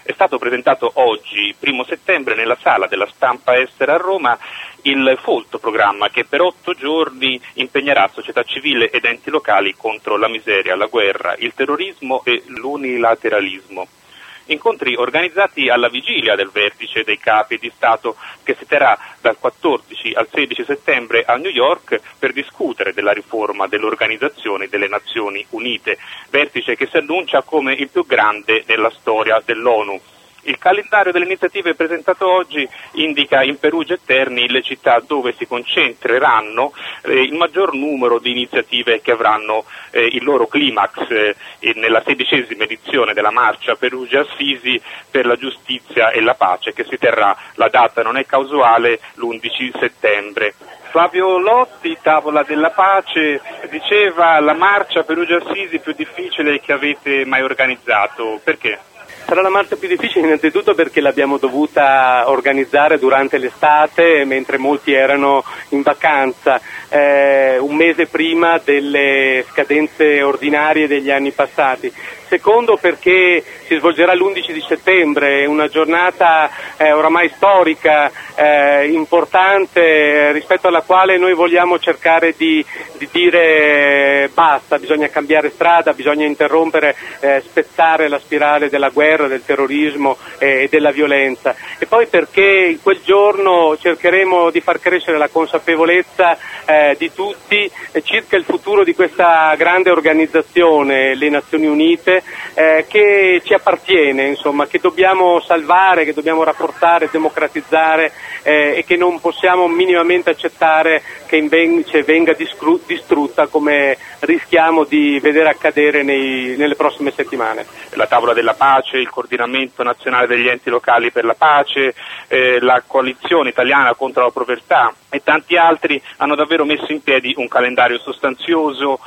È stato presentato oggi, 1 settembre, nella sala della Stampa Estera a Roma, il folto programma che per 8 giorni impegnerà società civile ed enti locali contro la miseria, la guerra, il terrorismo e l'unilateralismo. Incontri organizzati alla vigilia del vertice dei capi di Stato che si terrà dal 14 al 16 settembre a New York per discutere della riforma dell'Organizzazione delle Nazioni Unite, vertice che si annuncia come il più grande nella storia dell'ONU. Il calendario delle iniziative presentato oggi indica in Perugia e Terni le città dove si concentreranno il maggior numero di iniziative che avranno il loro climax nella 16ª edizione della marcia Perugia-Assisi per la giustizia e la pace, che si terrà, la data non è casuale, l'11 settembre. Flavio Lotti, Tavola della Pace, diceva la marcia Perugia-Assisi più difficile che avete mai organizzato, perché? Sarà la marcia più difficile innanzitutto perché l'abbiamo dovuta organizzare durante l'estate, mentre molti erano in vacanza, un mese prima delle scadenze ordinarie degli anni passati. Secondo perché si svolgerà l'11 di settembre, una giornata oramai storica, importante, rispetto alla quale noi vogliamo cercare di dire basta, bisogna cambiare strada, bisogna interrompere, spezzare la spirale della guerra, del terrorismo e della violenza. E poi perché in quel giorno cercheremo di far crescere la consapevolezza di tutti circa il futuro di questa grande organizzazione, le Nazioni Unite, che ci appartiene, insomma, che dobbiamo salvare, che dobbiamo rafforzare, democratizzare e che non possiamo minimamente accettare che invece venga distrutta come rischiamo di vedere accadere nelle prossime settimane. La Tavola della Pace, il Coordinamento Nazionale degli Enti Locali per la Pace, la Coalizione Italiana contro la Povertà e tanti altri hanno davvero messo in piedi un calendario sostanzioso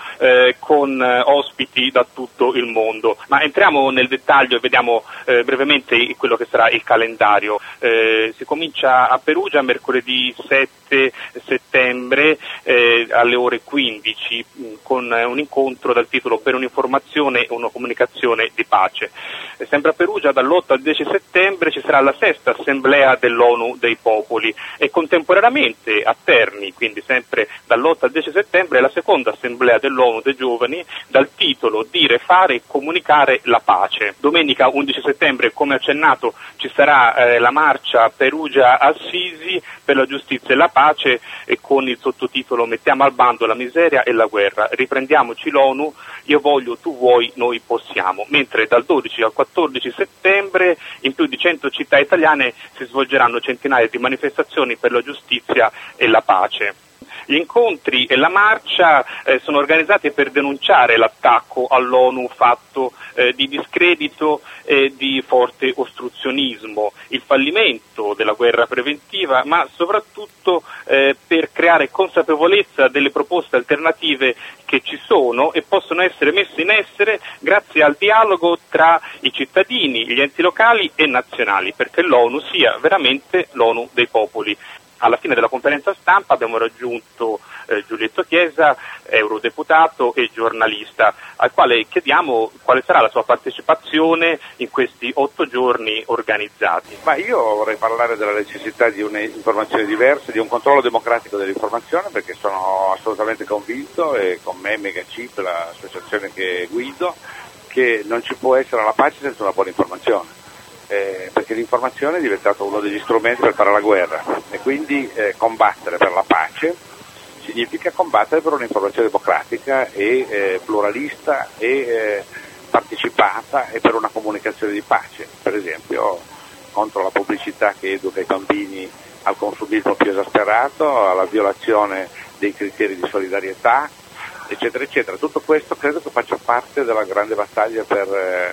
con ospiti da tutto il mondo. Ma entriamo nel dettaglio e vediamo brevemente quello che sarà il calendario. Si comincia a Perugia mercoledì 7 settembre alle ore 15 con un incontro dal titolo Per un'informazione e una comunicazione di pace. Sempre a Perugia dall'8 al 10 settembre ci sarà la 6ª Assemblea dell'ONU dei Popoli e contemporaneamente a Terni, quindi sempre dall'8 al 10 settembre, la 2ª Assemblea dell'ONU dei Giovani dal titolo Dire, fare e comunicare la pace. Domenica 11 settembre, come accennato, ci sarà la marcia Perugia-Assisi per la giustizia e la pace e con il sottotitolo Mettiamo al bando la miseria e la guerra, riprendiamoci l'ONU, io voglio, tu vuoi, noi possiamo. Mentre dal 12 al 14 settembre in più di 100 città italiane si svolgeranno centinaia di manifestazioni per la giustizia e la pace. Gli incontri e la marcia sono organizzati per denunciare l'attacco all'ONU fatto di discredito e di forte ostruzionismo, il fallimento della guerra preventiva, ma soprattutto per creare consapevolezza delle proposte alternative che ci sono e possono essere messe in essere grazie al dialogo tra i cittadini, gli enti locali e nazionali, perché l'ONU sia veramente l'ONU dei popoli. Alla fine della conferenza stampa abbiamo raggiunto Giulietto Chiesa, eurodeputato e giornalista, al quale chiediamo quale sarà la sua partecipazione in questi 8 giorni organizzati. Ma io vorrei parlare della necessità di un'informazione diversa, di un controllo democratico dell'informazione, perché sono assolutamente convinto, e con me Megacip, l'associazione che guido, che non ci può essere la pace senza una buona informazione. Perché l'informazione è diventato uno degli strumenti per fare la guerra e quindi combattere per la pace significa combattere per un'informazione democratica e pluralista e partecipata e per una comunicazione di pace, per esempio contro la pubblicità che educa i bambini al consumismo più esasperato, alla violazione dei criteri di solidarietà, eccetera eccetera. Tutto questo credo che faccia parte della grande battaglia per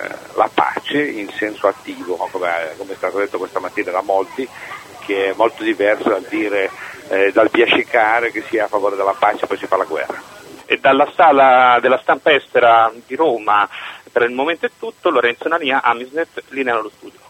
la pace in senso attivo, come è stato detto questa mattina da molti, che è molto diverso dal dire, dal biascicare che si è a favore della pace e poi si fa la guerra. E dalla sala della Stampa Estera di Roma per il momento è tutto. Lorenzo Nania, Amisnet, linea allo studio.